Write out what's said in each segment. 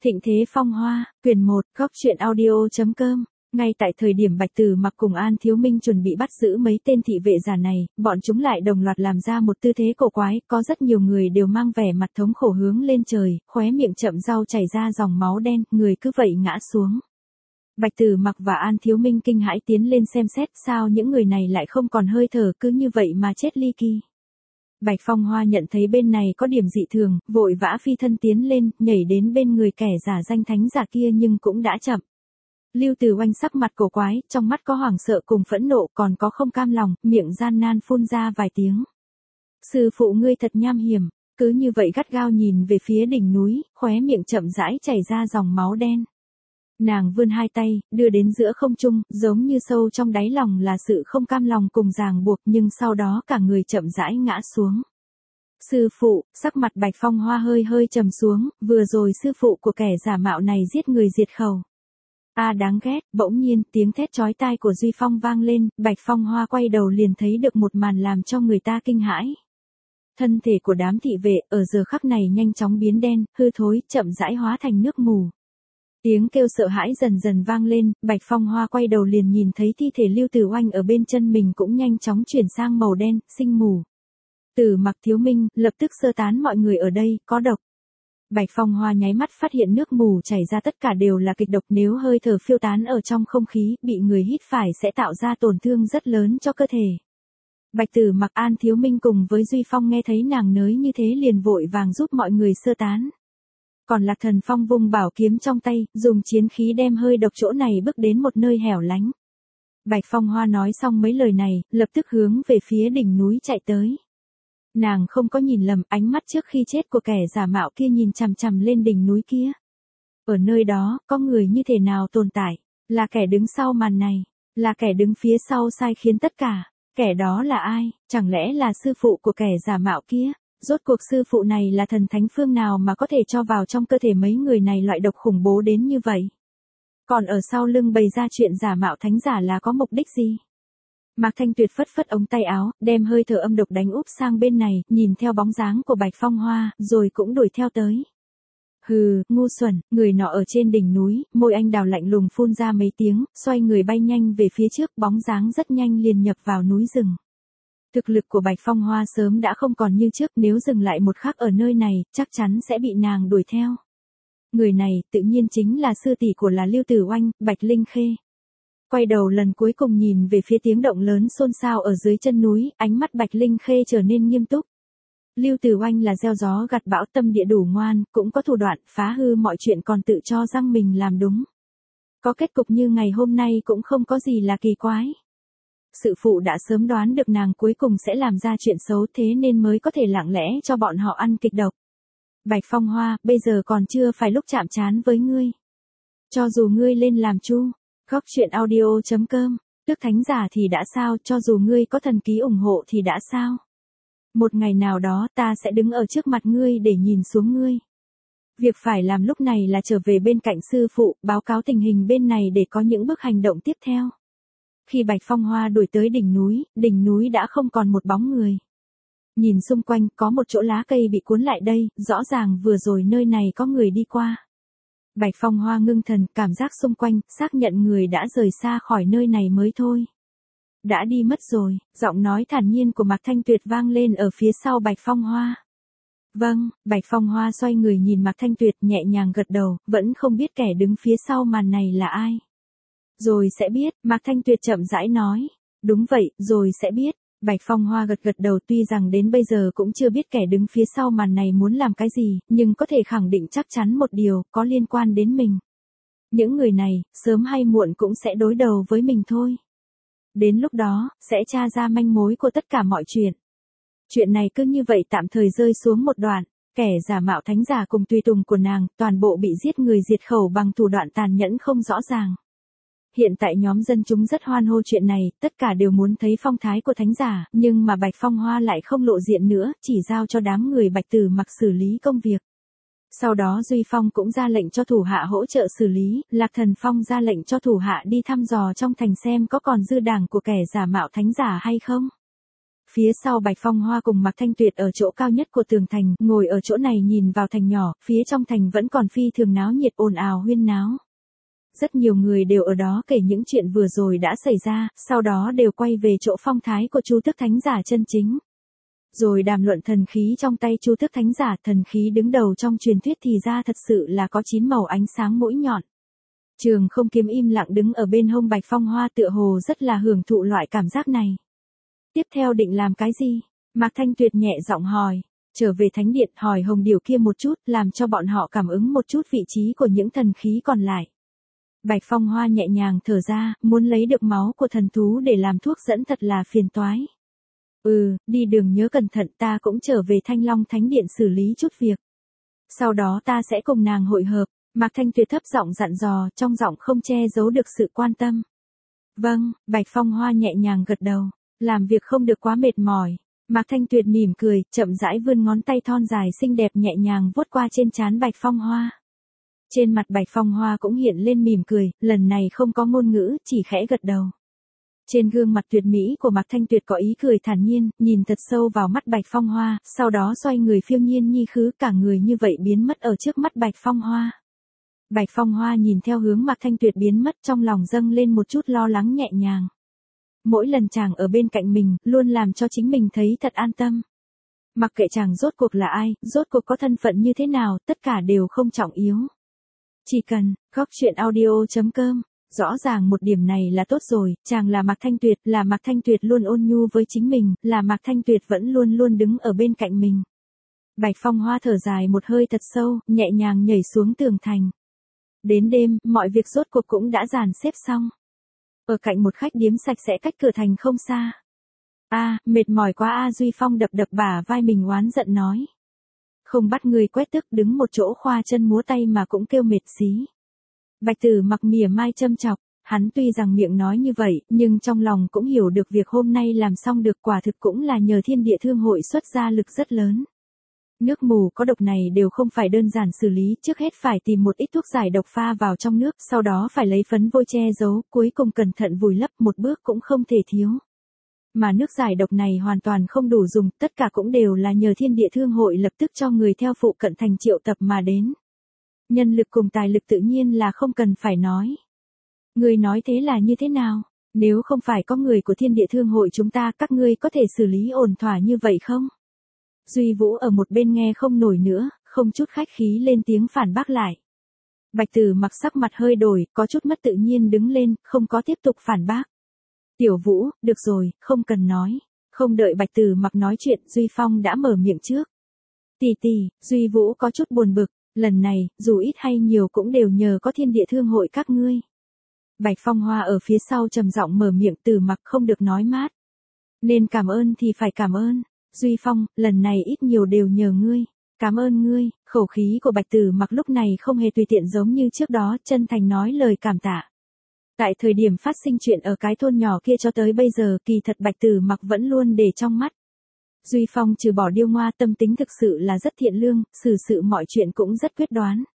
Thịnh thế phong hoa, quyền 1, góc truyện audio.com. Ngay tại thời điểm Bạch Tử Mặc cùng An Thiếu Minh chuẩn bị bắt giữ mấy tên thị vệ giả này, bọn chúng lại đồng loạt làm ra một tư thế cổ quái, có rất nhiều người đều mang vẻ mặt thống khổ hướng lên trời, khóe miệng chậm rau chảy ra dòng máu đen, người cứ vậy ngã xuống. Bạch Tử Mặc và An Thiếu Minh kinh hãi tiến lên xem xét, sao những người này lại không còn hơi thở, cứ như vậy mà chết ly kỳ. Bạch Phong Hoa nhận thấy bên này có điểm dị thường, vội vã phi thân tiến lên, nhảy đến bên người kẻ giả danh thánh giả kia nhưng cũng đã chậm. Lưu Tử Oanh sắc mặt cổ quái, trong mắt có hoảng sợ cùng phẫn nộ, còn có không cam lòng, miệng gian nan phun ra vài tiếng. Sư phụ ngươi thật nham hiểm, cứ như vậy gắt gao nhìn về phía đỉnh núi, khóe miệng chậm rãi chảy ra dòng máu đen. Nàng vươn hai tay, đưa đến giữa không trung, giống như sâu trong đáy lòng là sự không cam lòng cùng ràng buộc, nhưng sau đó cả người chậm rãi ngã xuống. Sư phụ, sắc mặt Bạch Phong Hoa hơi hơi trầm xuống, vừa rồi sư phụ của kẻ giả mạo này giết người diệt khẩu. Đáng ghét, bỗng nhiên tiếng thét chói tai của Duy Phong vang lên, Bạch Phong Hoa quay đầu liền thấy được một màn làm cho người ta kinh hãi. Thân thể của đám thị vệ ở giờ khắc này nhanh chóng biến đen, hư thối, chậm rãi hóa thành nước mù. Tiếng kêu sợ hãi dần dần vang lên, Bạch Phong Hoa quay đầu liền nhìn thấy thi thể Lưu Tử Oanh ở bên chân mình cũng nhanh chóng chuyển sang màu đen, sinh mù. Tử Mặc, Thiếu Minh, lập tức sơ tán mọi người ở đây, có độc. Bạch Phong Hoa nháy mắt phát hiện nước mù chảy ra tất cả đều là kịch độc, nếu hơi thở phiêu tán ở trong không khí, bị người hít phải sẽ tạo ra tổn thương rất lớn cho cơ thể. Bạch Tử Mặc, An Thiếu Minh cùng với Duy Phong nghe thấy nàng nới như thế liền vội vàng giúp mọi người sơ tán. Còn Lạc Thần Phong vung bảo kiếm trong tay, dùng chiến khí đem hơi độc chỗ này bước đến một nơi hẻo lánh. Bạch Phong Hoa nói xong mấy lời này, lập tức hướng về phía đỉnh núi chạy tới. Nàng không có nhìn lầm, ánh mắt trước khi chết của kẻ giả mạo kia nhìn chằm chằm lên đỉnh núi kia. Ở nơi đó, có người như thế nào tồn tại, là kẻ đứng sau màn này, là kẻ đứng phía sau sai khiến tất cả, kẻ đó là ai, chẳng lẽ là sư phụ của kẻ giả mạo kia? Rốt cuộc sư phụ này là thần thánh phương nào mà có thể cho vào trong cơ thể mấy người này loại độc khủng bố đến như vậy? Còn ở sau lưng bày ra chuyện giả mạo thánh giả là có mục đích gì? Mạc Thanh Tuyệt phất phất ống tay áo, đem hơi thở âm độc đánh úp sang bên này, nhìn theo bóng dáng của Bạch Phong Hoa, rồi cũng đuổi theo tới. Hừ, ngu xuẩn, người nọ ở trên đỉnh núi, môi anh đào lạnh lùng phun ra mấy tiếng, xoay người bay nhanh về phía trước, bóng dáng rất nhanh liền nhập vào núi rừng. Thực lực của Bạch Phong Hoa sớm đã không còn như trước, nếu dừng lại một khắc ở nơi này, chắc chắn sẽ bị nàng đuổi theo. Người này, tự nhiên chính là sư tỷ của là Lưu Tử Oanh, Bạch Linh Khê. Quay đầu lần cuối cùng nhìn về phía tiếng động lớn xôn xao ở dưới chân núi, ánh mắt Bạch Linh Khê trở nên nghiêm túc. Lưu Tử Oanh là gieo gió gặt bão, tâm địa đủ ngoan, cũng có thủ đoạn, phá hư mọi chuyện còn tự cho rằng mình làm đúng. Có kết cục như ngày hôm nay cũng không có gì là kỳ quái. Sư phụ đã sớm đoán được nàng cuối cùng sẽ làm ra chuyện xấu, thế nên mới có thể lặng lẽ cho bọn họ ăn kịch độc. Bạch Phong Hoa, bây giờ còn chưa phải lúc chạm trán với ngươi. Cho dù ngươi lên làm chu, góc truyện audio.com, tức thánh giả thì đã sao, cho dù ngươi có thần ký ủng hộ thì đã sao. Một ngày nào đó ta sẽ đứng ở trước mặt ngươi để nhìn xuống ngươi. Việc phải làm lúc này là trở về bên cạnh sư phụ, báo cáo tình hình bên này để có những bước hành động tiếp theo. Khi Bạch Phong Hoa đuổi tới đỉnh núi đã không còn một bóng người. Nhìn xung quanh, có một chỗ lá cây bị cuốn lại đây, rõ ràng vừa rồi nơi này có người đi qua. Bạch Phong Hoa ngưng thần, cảm giác xung quanh, xác nhận người đã rời xa khỏi nơi này mới thôi. Đã đi mất rồi, giọng nói thản nhiên của Mạc Thanh Tuyệt vang lên ở phía sau Bạch Phong Hoa. Vâng, Bạch Phong Hoa xoay người nhìn Mạc Thanh Tuyệt nhẹ nhàng gật đầu, vẫn không biết kẻ đứng phía sau màn này là ai. Rồi sẽ biết, Mạc Thanh Tuyệt chậm rãi nói. Đúng vậy, rồi sẽ biết. Bạch Phong Hoa gật gật đầu, tuy rằng đến bây giờ cũng chưa biết kẻ đứng phía sau màn này muốn làm cái gì, nhưng có thể khẳng định chắc chắn một điều, có liên quan đến mình. Những người này, sớm hay muộn cũng sẽ đối đầu với mình thôi. Đến lúc đó, sẽ tra ra manh mối của tất cả mọi chuyện. Chuyện này cứ như vậy tạm thời rơi xuống một đoạn. Kẻ giả mạo thánh giả cùng tùy tùng của nàng, toàn bộ bị giết người diệt khẩu bằng thủ đoạn tàn nhẫn không rõ ràng. Hiện tại nhóm dân chúng rất hoan hô chuyện này, tất cả đều muốn thấy phong thái của thánh giả, nhưng mà Bạch Phong Hoa lại không lộ diện nữa, chỉ giao cho đám người Bạch Tử Mặc xử lý công việc. Sau đó Duy Phong cũng ra lệnh cho thủ hạ hỗ trợ xử lý, Lạc Thần Phong ra lệnh cho thủ hạ đi thăm dò trong thành xem có còn dư đảng của kẻ giả mạo thánh giả hay không. Phía sau Bạch Phong Hoa cùng Mạc Thanh Tuyệt ở chỗ cao nhất của tường thành, ngồi ở chỗ này nhìn vào thành nhỏ, phía trong thành vẫn còn phi thường náo nhiệt ồn ào huyên náo. Rất nhiều người đều ở đó kể những chuyện vừa rồi đã xảy ra, sau đó đều quay về chỗ phong thái của Chu Tước Thánh Giả chân chính. Rồi đàm luận thần khí trong tay Chu Tước Thánh Giả, thần khí đứng đầu trong truyền thuyết thì ra thật sự là có 9 màu ánh sáng mũi nhọn. Trường Không Kiếm im lặng đứng ở bên hông Bạch Phong Hoa tựa hồ rất là hưởng thụ loại cảm giác này. Tiếp theo định làm cái gì? Mạc Thanh Tuyệt nhẹ giọng hỏi. Trở về thánh điện hỏi Hồng Điều kia một chút, làm cho bọn họ cảm ứng một chút vị trí của những thần khí còn lại. Bạch Phong Hoa nhẹ nhàng thở ra, muốn lấy được máu của thần thú để làm thuốc dẫn thật là phiền toái. Đi đường nhớ cẩn thận, ta cũng trở về Thanh Long Thánh Điện xử lý chút việc. Sau đó ta sẽ cùng nàng hội hợp. Mạc Thanh Tuyệt thấp giọng dặn dò, trong giọng không che giấu được sự quan tâm. Vâng, Bạch Phong Hoa nhẹ nhàng gật đầu. Làm việc không được quá mệt mỏi. Mạc Thanh Tuyệt mỉm cười, chậm rãi vươn ngón tay thon dài xinh đẹp nhẹ nhàng vuốt qua trên trán Bạch Phong Hoa. Trên mặt Bạch Phong Hoa cũng hiện lên mỉm cười, lần này không có ngôn ngữ, chỉ khẽ gật đầu. Trên gương mặt tuyệt mỹ của Mạc Thanh Tuyệt có ý cười thản nhiên, nhìn thật sâu vào mắt Bạch Phong Hoa, sau đó xoay người phiêu nhiên nhi khứ, cả người như vậy biến mất ở trước mắt Bạch Phong Hoa. Bạch Phong Hoa nhìn theo hướng Mạc Thanh Tuyệt biến mất, trong lòng dâng lên một chút lo lắng nhẹ nhàng. Mỗi lần chàng ở bên cạnh mình, luôn làm cho chính mình thấy thật an tâm. Mặc kệ chàng rốt cuộc là ai, rốt cuộc có thân phận như thế nào, tất cả đều không trọng yếu. Chỉ cần, góc chuyện audio.com, rõ ràng một điểm này là tốt rồi, chàng là Mạc Thanh Tuyệt, là Mạc Thanh Tuyệt luôn ôn nhu với chính mình, là Mạc Thanh Tuyệt vẫn luôn luôn đứng ở bên cạnh mình. Bạch Phong Hoa thở dài một hơi thật sâu, nhẹ nhàng nhảy xuống tường thành. Đến đêm, mọi việc rốt cuộc cũng đã dàn xếp xong. Ở cạnh một khách điếm sạch sẽ cách cửa thành không xa. Mệt mỏi quá Duy Phong đập đập bả vai mình oán giận nói. Không bắt người quét tức đứng một chỗ khoa chân múa tay mà cũng kêu mệt xí. Bạch Tử Mặc mỉa mai châm chọc, hắn tuy rằng miệng nói như vậy, nhưng trong lòng cũng hiểu được việc hôm nay làm xong được quả thực cũng là nhờ Thiên Địa Thương Hội xuất ra lực rất lớn. Nước mù có độc này đều không phải đơn giản xử lý, trước hết phải tìm một ít thuốc giải độc pha vào trong nước, sau đó phải lấy phấn vôi che giấu, cuối cùng cẩn thận vùi lấp, một bước cũng không thể thiếu. Mà nước giải độc này hoàn toàn không đủ dùng, tất cả cũng đều là nhờ Thiên Địa Thương Hội lập tức cho người theo phụ cận thành triệu tập mà đến. Nhân lực cùng tài lực tự nhiên là không cần phải nói. Người nói thế là như thế nào? Nếu không phải có người của Thiên Địa Thương Hội chúng ta, các ngươi có thể xử lý ổn thỏa như vậy không? Duy Vũ ở một bên nghe không nổi nữa, không chút khách khí lên tiếng phản bác lại. Bạch Tử Mặc sắc mặt hơi đổi, có chút mất tự nhiên đứng lên, không có tiếp tục phản bác. Tiểu Vũ, được rồi, không cần nói. Không đợi Bạch Tử Mặc nói chuyện, Duy Phong đã mở miệng trước. Tỷ, Duy Vũ có chút buồn bực, lần này, dù ít hay nhiều cũng đều nhờ có Thiên Địa Thương Hội các ngươi. Bạch Phong Hoa ở phía sau trầm giọng mở miệng, Tử Mặc không được nói mát. Nên cảm ơn thì phải cảm ơn. Duy Phong, lần này ít nhiều đều nhờ ngươi. Cảm ơn ngươi. Khẩu khí của Bạch Tử Mặc lúc này không hề tùy tiện giống như trước đó, chân thành nói lời cảm tạ. Tại thời điểm phát sinh chuyện ở cái thôn nhỏ kia cho tới bây giờ, kỳ thật Bạch Tử Mặc vẫn luôn để trong mắt. Duy Phong trừ bỏ điêu ngoa, tâm tính thực sự là rất thiện lương, xử sự mọi chuyện cũng rất quyết đoán.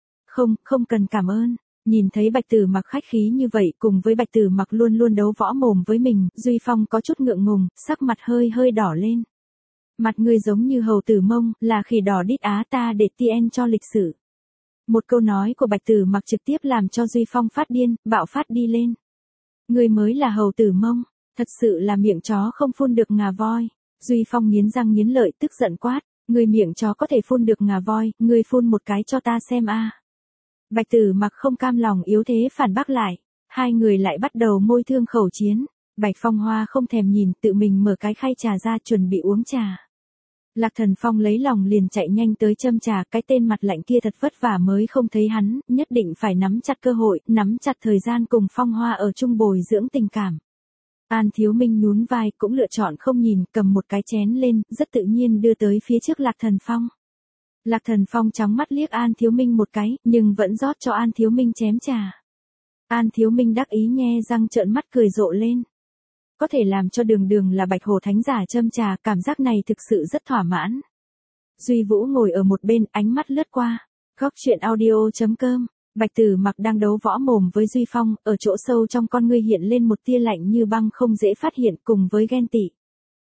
Không cần cảm ơn. Nhìn thấy Bạch Tử Mặc khách khí như vậy, cùng với Bạch Tử Mặc luôn luôn đấu võ mồm với mình, Duy Phong có chút ngượng ngùng, sắc mặt hơi đỏ lên. Mặt ngươi giống như hầu tử Mông, là khỉ đỏ đít á, ta để tien cho lịch sử. Một câu nói của Bạch Tử Mặc trực tiếp làm cho Duy Phong phát điên, bạo phát đi lên. Ngươi mới là hầu tử Mông, thật sự là miệng chó không phun được ngà voi. Duy Phong nghiến răng nghiến lợi tức giận quát, ngươi miệng chó có thể phun được ngà voi, ngươi phun một cái cho ta xem a. Bạch Tử Mặc không cam lòng yếu thế phản bác lại, hai người lại bắt đầu môi thương khẩu chiến. Bạch Phong Hoa không thèm nhìn, tự mình mở cái khay trà ra chuẩn bị uống trà. Lạc Thần Phong lấy lòng liền chạy nhanh tới châm trà, cái tên mặt lạnh kia thật vất vả mới không thấy hắn, nhất định phải nắm chặt cơ hội, nắm chặt thời gian cùng Phong Hoa ở chung bồi dưỡng tình cảm. An Thiếu Minh nhún vai, cũng lựa chọn không nhìn, cầm một cái chén lên, rất tự nhiên đưa tới phía trước Lạc Thần Phong. Lạc Thần Phong chóng mắt liếc An Thiếu Minh một cái, nhưng vẫn rót cho An Thiếu Minh chén trà. An Thiếu Minh đắc ý nhe răng trợn mắt cười rộ lên. Có thể làm cho đường là Bạch Hổ Thánh Giả châm trà, cảm giác này thực sự rất thỏa mãn. Duy Vũ ngồi ở một bên, ánh mắt lướt qua. Góc chuyện audio.com, Bạch Tử Mặc đang đấu võ mồm với Duy Phong, ở chỗ sâu trong con ngươi hiện lên một tia lạnh như băng không dễ phát hiện cùng với ghen tị.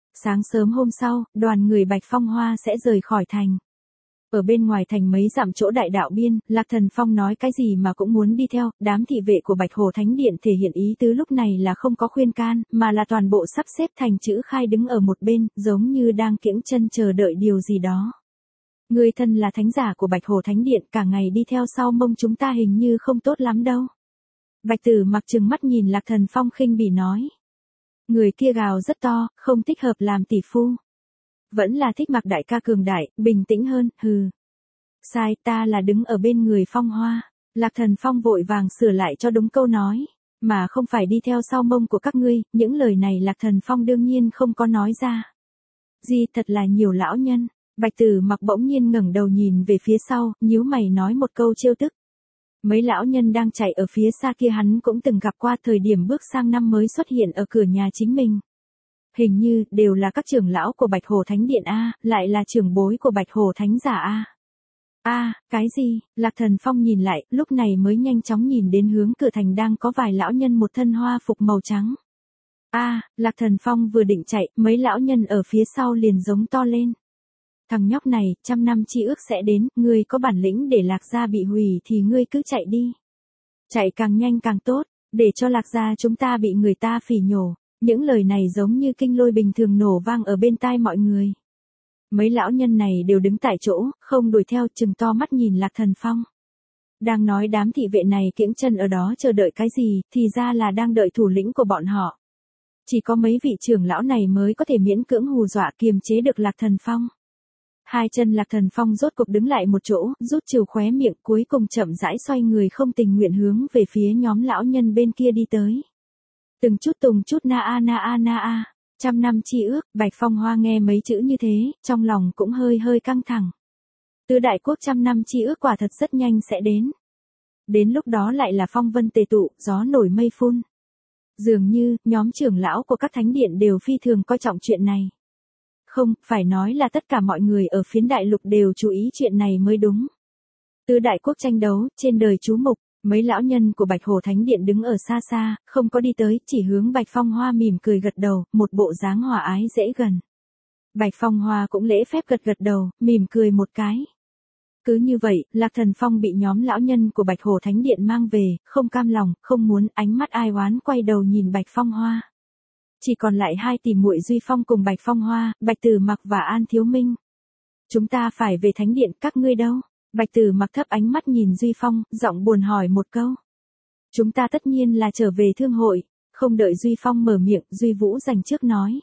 Sáng sớm hôm sau, đoàn người Bạch Phong Hoa sẽ rời khỏi thành. Ở bên ngoài thành mấy dặm chỗ đại đạo biên, Lạc Thần Phong nói cái gì mà cũng muốn đi theo, đám thị vệ của Bạch Hồ Thánh Điện thể hiện ý tứ lúc này là không có khuyên can, mà là toàn bộ sắp xếp thành chữ khai đứng ở một bên, giống như đang kiễng chân chờ đợi điều gì đó. Người thân là thánh giả của Bạch Hồ Thánh Điện, cả ngày đi theo sau mông chúng ta hình như không tốt lắm đâu. Bạch Tử Mặc trừng mắt nhìn Lạc Thần Phong khinh bỉ nói. Người kia gào rất to, không thích hợp làm tỷ phu. Vẫn là thích Mặc đại ca cường đại, bình tĩnh hơn, hừ. Sai, ta là đứng ở bên người Phong Hoa. Lạc Thần Phong vội vàng sửa lại cho đúng câu nói. Mà không phải đi theo sau mông của các ngươi, những lời này Lạc Thần Phong đương nhiên không có nói ra. Gì thật là nhiều lão nhân. Bạch Tử Mặc bỗng nhiên ngẩng đầu nhìn về phía sau, nhíu mày nói một câu trêu tức. Mấy lão nhân đang chạy ở phía xa kia hắn cũng từng gặp qua thời điểm bước sang năm mới xuất hiện ở cửa nhà chính mình. Hình như, đều là các trưởng lão của Bạch Hồ Thánh Điện A, lại là trưởng bối của Bạch Hồ Thánh Giả A. Cái gì? Lạc Thần Phong nhìn lại, lúc này mới nhanh chóng nhìn đến hướng cửa thành đang có vài lão nhân một thân hoa phục màu trắng. Lạc Thần Phong vừa định chạy, mấy lão nhân ở phía sau liền giống to lên. Thằng nhóc này, 100 năm chi ước sẽ đến, ngươi có bản lĩnh để Lạc gia bị hủy thì ngươi cứ chạy đi. Chạy càng nhanh càng tốt, để cho Lạc gia chúng ta bị người ta phỉ nhổ. Những lời này giống như kinh lôi bình thường nổ vang ở bên tai mọi người. Mấy lão nhân này đều đứng tại chỗ, không đuổi theo, trừng to mắt nhìn Lạc Thần Phong. Đang nói đám thị vệ này kiễng chân ở đó chờ đợi cái gì, thì ra là đang đợi thủ lĩnh của bọn họ. Chỉ có mấy vị trưởng lão này mới có thể miễn cưỡng hù dọa kiềm chế được Lạc Thần Phong. Hai chân Lạc Thần Phong rốt cục đứng lại một chỗ, rút trừ khóe miệng, cuối cùng chậm rãi xoay người không tình nguyện hướng về phía nhóm lão nhân bên kia đi tới. Từng chút tùng chút na a. 100 năm chi ước, Bạch Phong Hoa nghe mấy chữ như thế, trong lòng cũng hơi căng thẳng. Tứ đại quốc 100 năm chi ước quả thật rất nhanh sẽ đến. Đến lúc đó lại là phong vân tề tụ, gió nổi mây phun. Dường như, nhóm trưởng lão của các thánh điện đều phi thường coi trọng chuyện này. Không, phải nói là tất cả mọi người ở phiến đại lục đều chú ý chuyện này mới đúng. Tứ đại quốc tranh đấu, trên đời chú mục. Mấy lão nhân của Bạch Hồ Thánh Điện đứng ở xa xa, không có đi tới, chỉ hướng Bạch Phong Hoa mỉm cười gật đầu, một bộ dáng hòa ái dễ gần. Bạch Phong Hoa cũng lễ phép gật đầu, mỉm cười một cái. Cứ như vậy, Lạc Thần Phong bị nhóm lão nhân của Bạch Hồ Thánh Điện mang về, không cam lòng, không muốn, ánh mắt ai oán quay đầu nhìn Bạch Phong Hoa. Chỉ còn lại hai tỷ muội Duy Phong cùng Bạch Phong Hoa, Bạch Tử Mặc và An Thiếu Minh. Chúng ta phải về Thánh Điện, các ngươi đâu? Bạch Tử Mặc thấp ánh mắt nhìn Duy Phong, giọng buồn hỏi một câu. Chúng ta tất nhiên là trở về thương hội, không đợi Duy Phong mở miệng, Duy Vũ dành trước nói.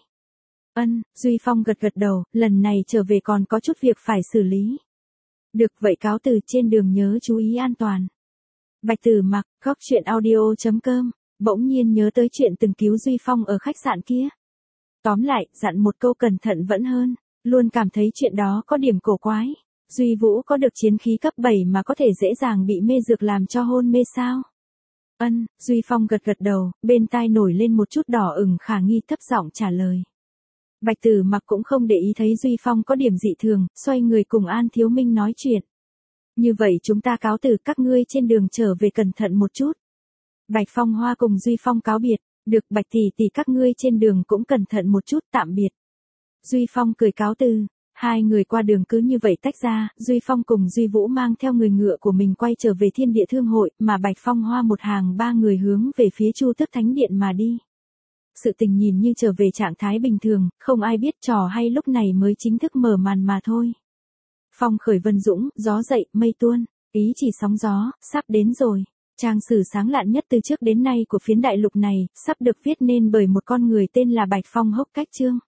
Duy Phong gật đầu, lần này trở về còn có chút việc phải xử lý. Được vậy cáo từ, trên đường nhớ chú ý an toàn. Bạch Tử Mặc, góc chuyện audio.com, bỗng nhiên nhớ tới chuyện từng cứu Duy Phong ở khách sạn kia. Tóm lại, dặn một câu cẩn thận vẫn hơn, luôn cảm thấy chuyện đó có điểm cổ quái. Duy Vũ có được chiến khí cấp 7 mà có thể dễ dàng bị mê dược làm cho hôn mê sao? Duy Phong gật đầu, bên tai nổi lên một chút đỏ ửng khả nghi thấp giọng trả lời. Bạch Tử Mặc cũng không để ý thấy Duy Phong có điểm dị thường, xoay người cùng An Thiếu Minh nói chuyện. Như vậy chúng ta cáo từ, các ngươi trên đường trở về cẩn thận một chút. Bạch Phong Hoa cùng Duy Phong cáo biệt, được Bạch tỷ các ngươi trên đường cũng cẩn thận một chút, tạm biệt. Duy Phong cười cáo từ. Hai người qua đường cứ như vậy tách ra, Duy Phong cùng Duy Vũ mang theo người ngựa của mình quay trở về Thiên Địa Thương hội, mà Bạch Phong Hoa một hàng ba người hướng về phía Chu Tước Thánh Điện mà đi. Sự tình nhìn như trở về trạng thái bình thường, không ai biết trò hay lúc này mới chính thức mở màn mà thôi. Phong khởi vân dũng, gió dậy, mây tuôn, ý chỉ sóng gió, sắp đến rồi. Trang sử sáng lạn nhất từ trước đến nay của phiến đại lục này, sắp được viết nên bởi một con người tên là Bạch Phong Hốc Cách Trương.